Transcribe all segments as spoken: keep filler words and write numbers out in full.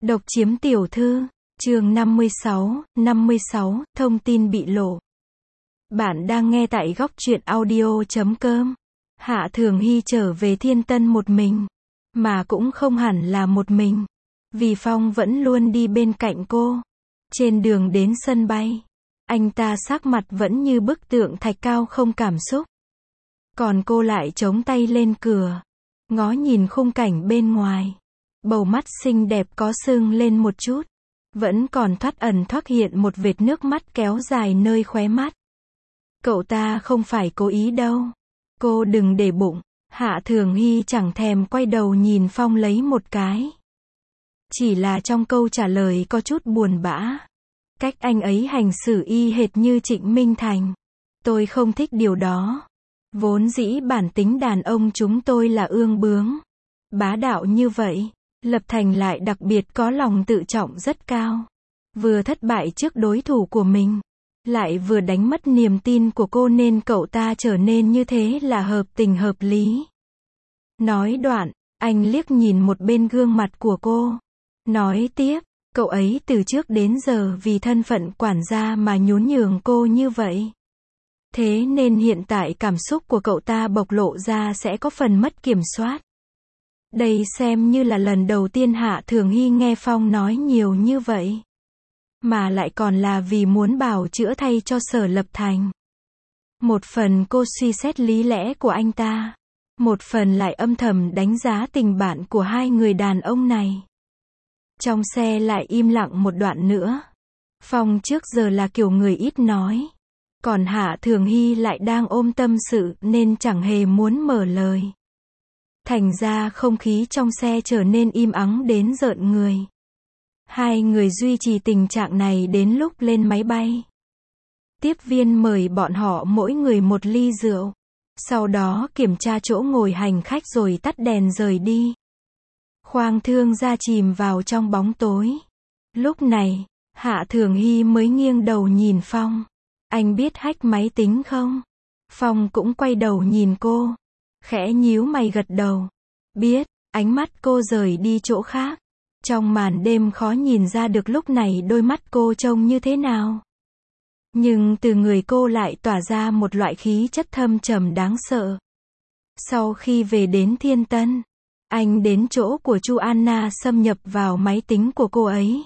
Độc chiếm tiểu thư, chương năm mươi sáu, năm mươi sáu, thông tin bị lộ. Bạn đang nghe tại góc truyện audio chấm com. Hạ Thường Hy trở về Thiên Tân một mình, mà cũng không hẳn là một mình, vì Phong vẫn luôn đi bên cạnh cô. Trên đường đến sân bay, anh ta sắc mặt vẫn như bức tượng thạch cao không cảm xúc. Còn cô lại chống tay lên cửa, ngó nhìn khung cảnh bên ngoài. Bầu mắt xinh đẹp có sưng lên một chút, vẫn còn thoắt ẩn thoắt hiện một vệt nước mắt kéo dài nơi khóe mắt. Cậu ta không phải cố ý đâu. Cô đừng để bụng. Hạ Thường Hy chẳng thèm quay đầu nhìn Phong lấy một cái. Chỉ là trong câu trả lời có chút buồn bã. Cách anh ấy hành xử y hệt như Trịnh Minh Thành. Tôi không thích điều đó. Vốn dĩ bản tính đàn ông chúng tôi là ương bướng, bá đạo như vậy. Lập Thành lại đặc biệt có lòng tự trọng rất cao. Vừa thất bại trước đối thủ của mình, lại vừa đánh mất niềm tin của cô nên cậu ta trở nên như thế là hợp tình hợp lý. Nói đoạn, anh liếc nhìn một bên gương mặt của cô. Nói tiếp, cậu ấy từ trước đến giờ vì thân phận quản gia mà nhún nhường cô như vậy. Thế nên hiện tại cảm xúc của cậu ta bộc lộ ra sẽ có phần mất kiểm soát. Đây xem như là lần đầu tiên Hạ Thường Hy nghe Phong nói nhiều như vậy. Mà lại còn là vì muốn bào chữa thay cho Sở Lập Thành. Một phần cô suy xét lý lẽ của anh ta. Một phần lại âm thầm đánh giá tình bạn của hai người đàn ông này. Trong xe lại im lặng một đoạn nữa. Phong trước giờ là kiểu người ít nói. Còn Hạ Thường Hy lại đang ôm tâm sự nên chẳng hề muốn mở lời. Thành ra không khí trong xe trở nên im ắng đến rợn người. Hai người duy trì tình trạng này đến lúc lên máy bay. Tiếp viên mời bọn họ mỗi người một ly rượu. Sau đó kiểm tra chỗ ngồi hành khách rồi tắt đèn rời đi. Khoang thương gia chìm vào trong bóng tối. Lúc này, Hạ Thường Hy mới nghiêng đầu nhìn Phong. Anh biết hack máy tính không? Phong cũng quay đầu nhìn cô. Khẽ nhíu mày gật đầu. Biết, ánh mắt cô rời đi chỗ khác. Trong màn đêm khó nhìn ra được lúc này đôi mắt cô trông như thế nào. Nhưng từ người cô lại tỏa ra một loại khí chất thâm trầm đáng sợ. Sau khi về đến Thiên Tân, anh đến chỗ của Chu Anna xâm nhập vào máy tính của cô ấy.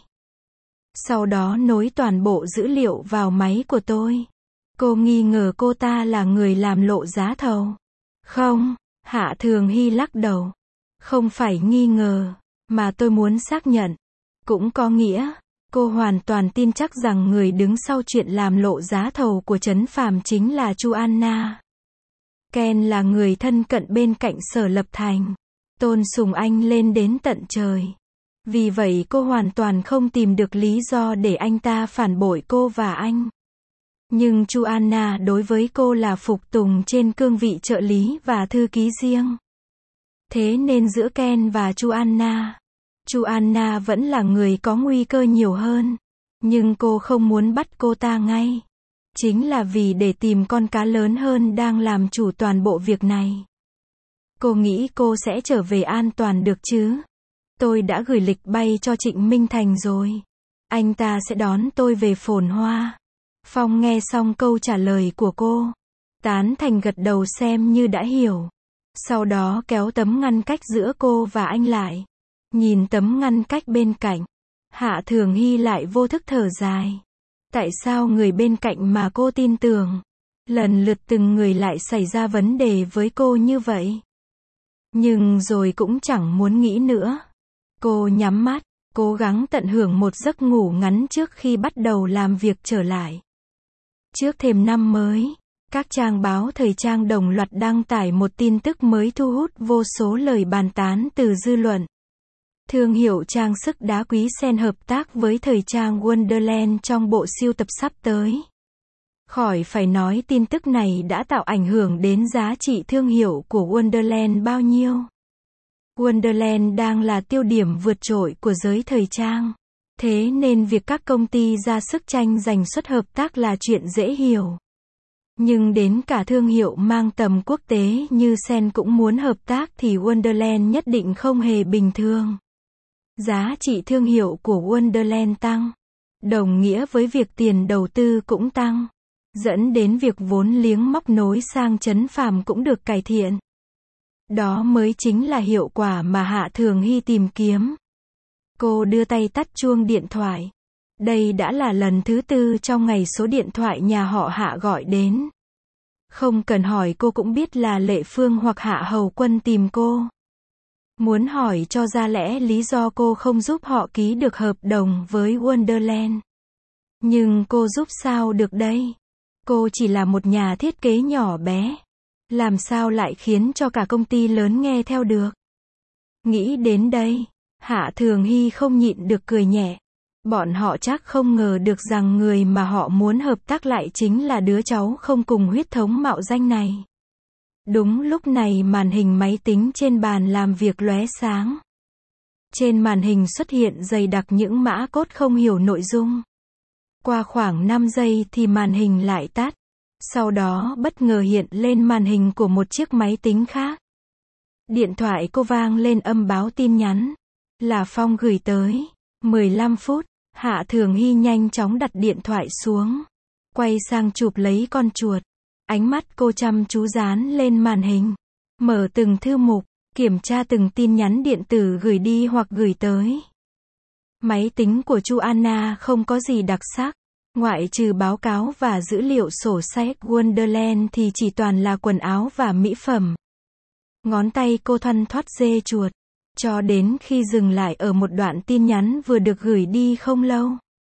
Sau đó nối toàn bộ dữ liệu vào máy của tôi. Cô nghi ngờ cô ta là người làm lộ giá thầu. Không, Hạ Thường Hy lắc đầu. Không phải nghi ngờ, mà tôi muốn xác nhận. Cũng có nghĩa, cô hoàn toàn tin chắc rằng người đứng sau chuyện làm lộ giá thầu của Trấn Phàm chính là Chu Anna. Ken là người thân cận bên cạnh Sở Lập Thành. Tôn sùng anh lên đến tận trời. Vì vậy cô hoàn toàn không tìm được lý do để anh ta phản bội cô và anh. Nhưng Chu Anna đối với cô là phục tùng trên cương vị trợ lý và thư ký riêng. Thế nên giữa Ken và Chu Anna, Chu Anna vẫn là người có nguy cơ nhiều hơn. Nhưng cô không muốn bắt cô ta ngay. Chính là vì để tìm con cá lớn hơn đang làm chủ toàn bộ việc này. Cô nghĩ cô sẽ trở về an toàn được chứ? Tôi đã gửi lịch bay cho Trịnh Minh Thành rồi. Anh ta sẽ đón tôi về Phồn Hoa. Phong nghe xong câu trả lời của cô. Tán thành gật đầu xem như đã hiểu. Sau đó kéo tấm ngăn cách giữa cô và anh lại. Nhìn tấm ngăn cách bên cạnh. Hạ Thường Hy lại vô thức thở dài. Tại sao người bên cạnh mà cô tin tưởng, lần lượt từng người lại xảy ra vấn đề với cô như vậy? Nhưng rồi cũng chẳng muốn nghĩ nữa. Cô nhắm mắt, cố gắng tận hưởng một giấc ngủ ngắn trước khi bắt đầu làm việc trở lại. Trước thềm năm mới, các trang báo thời trang đồng loạt đăng tải một tin tức mới thu hút vô số lời bàn tán từ dư luận. Thương hiệu trang sức đá quý sen hợp tác với thời trang Wonderland trong bộ sưu tập sắp tới. Khỏi phải nói tin tức này đã tạo ảnh hưởng đến giá trị thương hiệu của Wonderland bao nhiêu. Wonderland đang là tiêu điểm vượt trội của giới thời trang. Thế nên việc các công ty ra sức tranh giành suất hợp tác là chuyện dễ hiểu. Nhưng đến cả thương hiệu mang tầm quốc tế như Sen cũng muốn hợp tác thì Wonderland nhất định không hề bình thường. Giá trị thương hiệu của Wonderland tăng, đồng nghĩa với việc tiền đầu tư cũng tăng, dẫn đến việc vốn liếng móc nối sang Trấn Phàm cũng được cải thiện. Đó mới chính là hiệu quả mà Hạ Thường Hy tìm kiếm. Cô đưa tay tắt chuông điện thoại. Đây đã là lần thứ tư trong ngày số điện thoại nhà họ Hạ gọi đến. Không cần hỏi cô cũng biết là Lệ Phương hoặc Hạ Hầu Quân tìm cô. Muốn hỏi cho ra lẽ lý do cô không giúp họ ký được hợp đồng với Wonderland. Nhưng cô giúp sao được đây? Cô chỉ là một nhà thiết kế nhỏ bé. Làm sao lại khiến cho cả công ty lớn nghe theo được? Nghĩ đến đây, Hạ Thường Hy không nhịn được cười nhẹ. Bọn họ chắc không ngờ được rằng người mà họ muốn hợp tác lại chính là đứa cháu không cùng huyết thống mạo danh này. Đúng lúc này màn hình máy tính trên bàn làm việc lóe sáng. Trên màn hình xuất hiện dày đặc những mã cốt không hiểu nội dung. Qua khoảng năm giây thì màn hình lại tắt. Sau đó bất ngờ hiện lên màn hình của một chiếc máy tính khác. Điện thoại cô vang lên âm báo tin nhắn. Là Phong gửi tới. mười lăm phút, Hạ Thường Hy nhanh chóng đặt điện thoại xuống. Quay sang chụp lấy con chuột. Ánh mắt cô chăm chú dán lên màn hình. Mở từng thư mục, kiểm tra từng tin nhắn điện tử gửi đi hoặc gửi tới. Máy tính của Chu Anna không có gì đặc sắc. Ngoại trừ báo cáo và dữ liệu sổ sách Wonderland thì chỉ toàn là quần áo và mỹ phẩm. Ngón tay cô thoăn thoắt dê chuột. Cho đến khi dừng lại ở một đoạn tin nhắn vừa được gửi đi không lâu.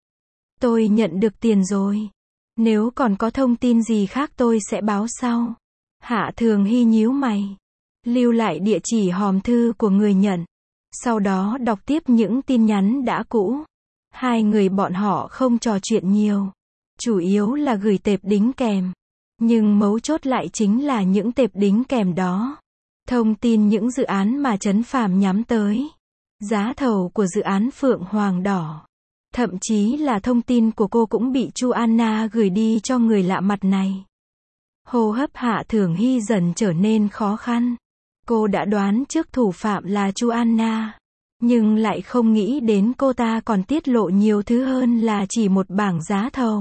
Tôi nhận được tiền rồi. Nếu còn có thông tin gì khác tôi sẽ báo sau. Hạ Thường Hy nhíu mày. Lưu lại địa chỉ hòm thư của người nhận. Sau đó đọc tiếp những tin nhắn đã cũ. Hai người bọn họ không trò chuyện nhiều. Chủ yếu là gửi tệp đính kèm. Nhưng mấu chốt lại chính là những tệp đính kèm đó. Thông tin những dự án mà Trấn Phàm nhắm tới. Giá thầu của dự án Phượng Hoàng Đỏ. Thậm chí là thông tin của cô cũng bị Chu Anna gửi đi cho người lạ mặt này. Hô hấp Hạ Thường Hy dần trở nên khó khăn. Cô đã đoán trước thủ phạm là Chu Anna. Nhưng lại không nghĩ đến cô ta còn tiết lộ nhiều thứ hơn là chỉ một bảng giá thầu.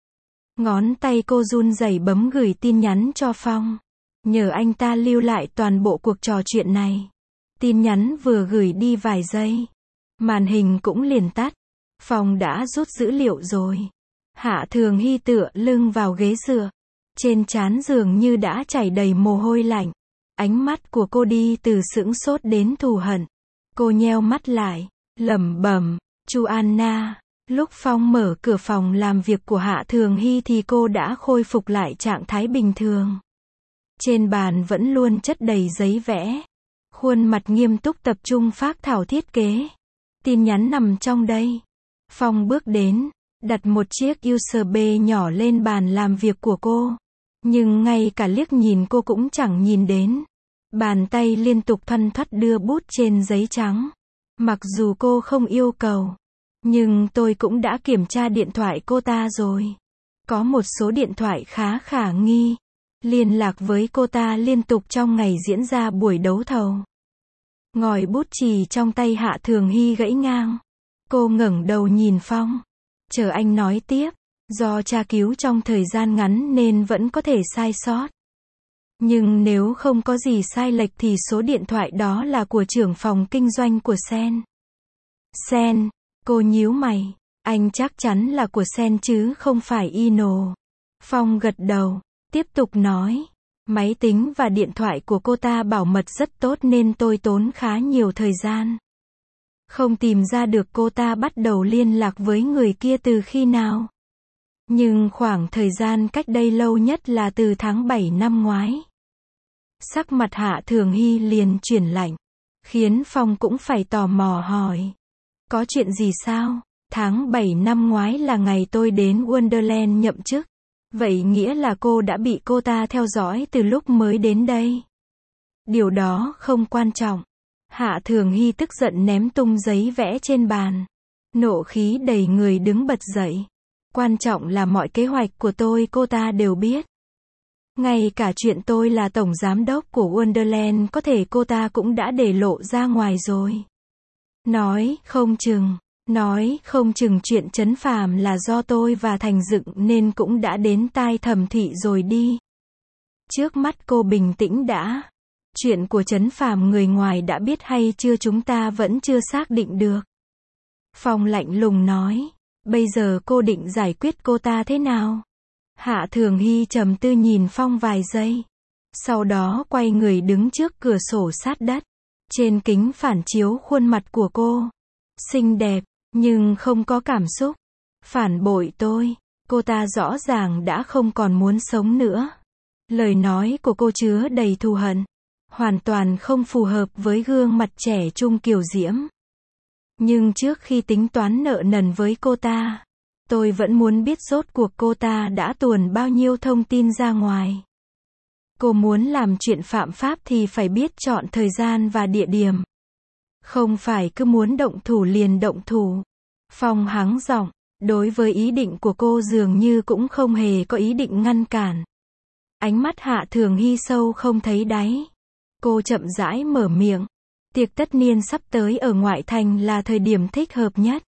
Ngón tay cô run rẩy bấm gửi tin nhắn cho Phong. Nhờ anh ta lưu lại toàn bộ cuộc trò chuyện này. Tin nhắn vừa gửi đi vài giây. Màn hình cũng liền tắt. Phong đã rút dữ liệu rồi. Hạ Thường Hy tựa lưng vào ghế dựa. Trên trán dường như đã chảy đầy mồ hôi lạnh. Ánh mắt của cô đi từ sững sốt đến thù hận. Cô nheo mắt lại, lẩm bẩm, Chu Anna. Lúc Phong mở cửa phòng làm việc của Hạ Thường Hy thì cô đã khôi phục lại trạng thái bình thường. Trên bàn vẫn luôn chất đầy giấy vẽ. Khuôn mặt nghiêm túc tập trung phác thảo thiết kế. Tin nhắn nằm trong đây. Phong bước đến, đặt một chiếc u ét bê nhỏ lên bàn làm việc của cô. Nhưng ngay cả liếc nhìn cô cũng chẳng nhìn đến. Bàn tay liên tục thoăn thoắt đưa bút trên giấy trắng. Mặc dù cô không yêu cầu. Nhưng tôi cũng đã kiểm tra điện thoại cô ta rồi. Có một số điện thoại khá khả nghi. Liên lạc với cô ta liên tục trong ngày diễn ra buổi đấu thầu. Ngòi bút chì trong tay Hạ Thường Hy gãy ngang. Cô ngẩng đầu nhìn Phong. Chờ anh nói tiếp. Do tra cứu trong thời gian ngắn nên vẫn có thể sai sót. Nhưng nếu không có gì sai lệch thì số điện thoại đó là của trưởng phòng kinh doanh của Sen. Sen, cô nhíu mày. Anh chắc chắn là của Sen chứ không phải Ino. Phong gật đầu, tiếp tục nói. Máy tính và điện thoại của cô ta bảo mật rất tốt nên tôi tốn khá nhiều thời gian. Không tìm ra được cô ta bắt đầu liên lạc với người kia từ khi nào. Nhưng khoảng thời gian cách đây lâu nhất là từ tháng bảy năm ngoái. Sắc mặt Hạ Thường Hy liền chuyển lạnh. Khiến Phong cũng phải tò mò hỏi. Có chuyện gì sao? Tháng bảy năm ngoái là ngày tôi đến Wonderland nhậm chức. Vậy nghĩa là cô đã bị cô ta theo dõi từ lúc mới đến đây. Điều đó không quan trọng. Hạ Thường Hy tức giận ném tung giấy vẽ trên bàn. Nộ khí đầy người đứng bật dậy. Quan trọng là mọi kế hoạch của tôi cô ta đều biết. Ngay cả chuyện tôi là tổng giám đốc của Wonderland có thể cô ta cũng đã để lộ ra ngoài rồi. Nói không chừng, nói không chừng chuyện Trấn Phàm là do tôi và Thành dựng nên cũng đã đến tai Thẩm Thị rồi đi. Trước mắt cô bình tĩnh đã. Chuyện của Trấn Phàm người ngoài đã biết hay chưa chúng ta vẫn chưa xác định được. Phong lạnh lùng nói. Bây giờ cô định giải quyết cô ta thế nào? Hạ Thường Hy trầm tư nhìn Phong vài giây. Sau đó quay người đứng trước cửa sổ sát đất. Trên kính phản chiếu khuôn mặt của cô. Xinh đẹp, nhưng không có cảm xúc. Phản bội tôi. Cô ta rõ ràng đã không còn muốn sống nữa. Lời nói của cô chứa đầy thù hận. Hoàn toàn không phù hợp với gương mặt trẻ trung kiều diễm. Nhưng trước khi tính toán nợ nần với cô ta, tôi vẫn muốn biết rốt cuộc cô ta đã tuồn bao nhiêu thông tin ra ngoài. Cô muốn làm chuyện phạm pháp thì phải biết chọn thời gian và địa điểm. Không phải cứ muốn động thủ liền động thủ. Phong hắng giọng, đối với ý định của cô dường như cũng không hề có ý định ngăn cản. Ánh mắt Hạ Thường Hy sâu không thấy đáy. Cô chậm rãi mở miệng. Tiệc tất niên sắp tới ở ngoại thành là thời điểm thích hợp nhất.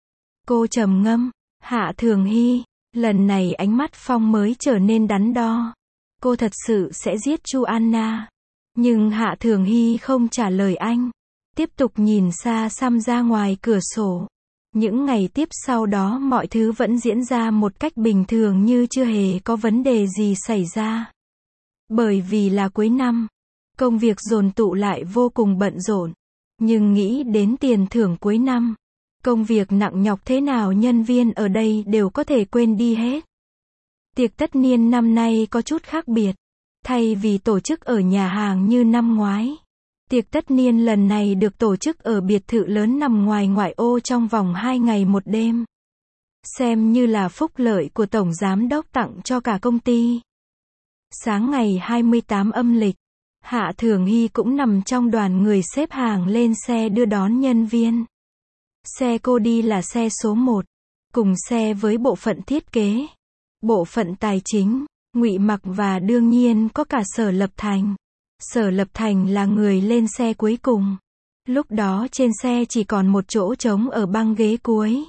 Cô trầm ngâm. Hạ Thường Hy, lần này ánh mắt Phong mới trở nên đắn đo. Cô thật sự sẽ giết Chu Anna. Nhưng Hạ Thường Hy không trả lời anh. Tiếp tục nhìn xa xăm ra ngoài cửa sổ. Những ngày tiếp sau đó mọi thứ vẫn diễn ra một cách bình thường như chưa hề có vấn đề gì xảy ra. Bởi vì là cuối năm, công việc dồn tụ lại vô cùng bận rộn. Nhưng nghĩ đến tiền thưởng cuối năm, công việc nặng nhọc thế nào nhân viên ở đây đều có thể quên đi hết. Tiệc tất niên năm nay có chút khác biệt. Thay vì tổ chức ở nhà hàng như năm ngoái, tiệc tất niên lần này được tổ chức ở biệt thự lớn nằm ngoài ngoại ô trong vòng hai ngày một đêm. Xem như là phúc lợi của Tổng Giám đốc tặng cho cả công ty. Sáng ngày hai mươi tám âm lịch, Hạ Thường Hy cũng nằm trong đoàn người xếp hàng lên xe đưa đón nhân viên. Xe cô đi là xe số một, cùng xe với bộ phận thiết kế, bộ phận tài chính, Ngụy Mặc và đương nhiên có cả Sở Lập Thành. Sở Lập Thành là người lên xe cuối cùng. Lúc đó trên xe chỉ còn một chỗ trống ở băng ghế cuối.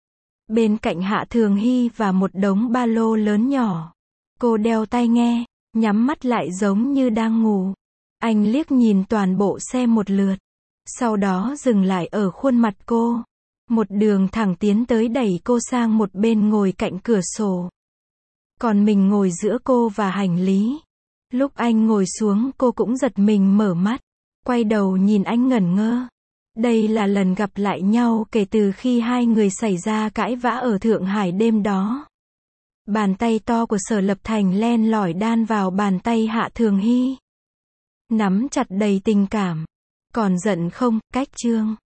Bên cạnh Hạ Thường Hy và một đống ba lô lớn nhỏ. Cô đeo tai nghe, nhắm mắt lại giống như đang ngủ. Anh liếc nhìn toàn bộ xe một lượt. Sau đó dừng lại ở khuôn mặt cô. Một đường thẳng tiến tới đẩy cô sang một bên ngồi cạnh cửa sổ. Còn mình ngồi giữa cô và hành lý. Lúc anh ngồi xuống cô cũng giật mình mở mắt. Quay đầu nhìn anh ngẩn ngơ. Đây là lần gặp lại nhau kể từ khi hai người xảy ra cãi vã ở Thượng Hải đêm đó. Bàn tay to của Sở Lập Thành len lỏi đan vào bàn tay Hạ Thường Hy. Nắm chặt đầy tình cảm. Còn giận không, cách chương.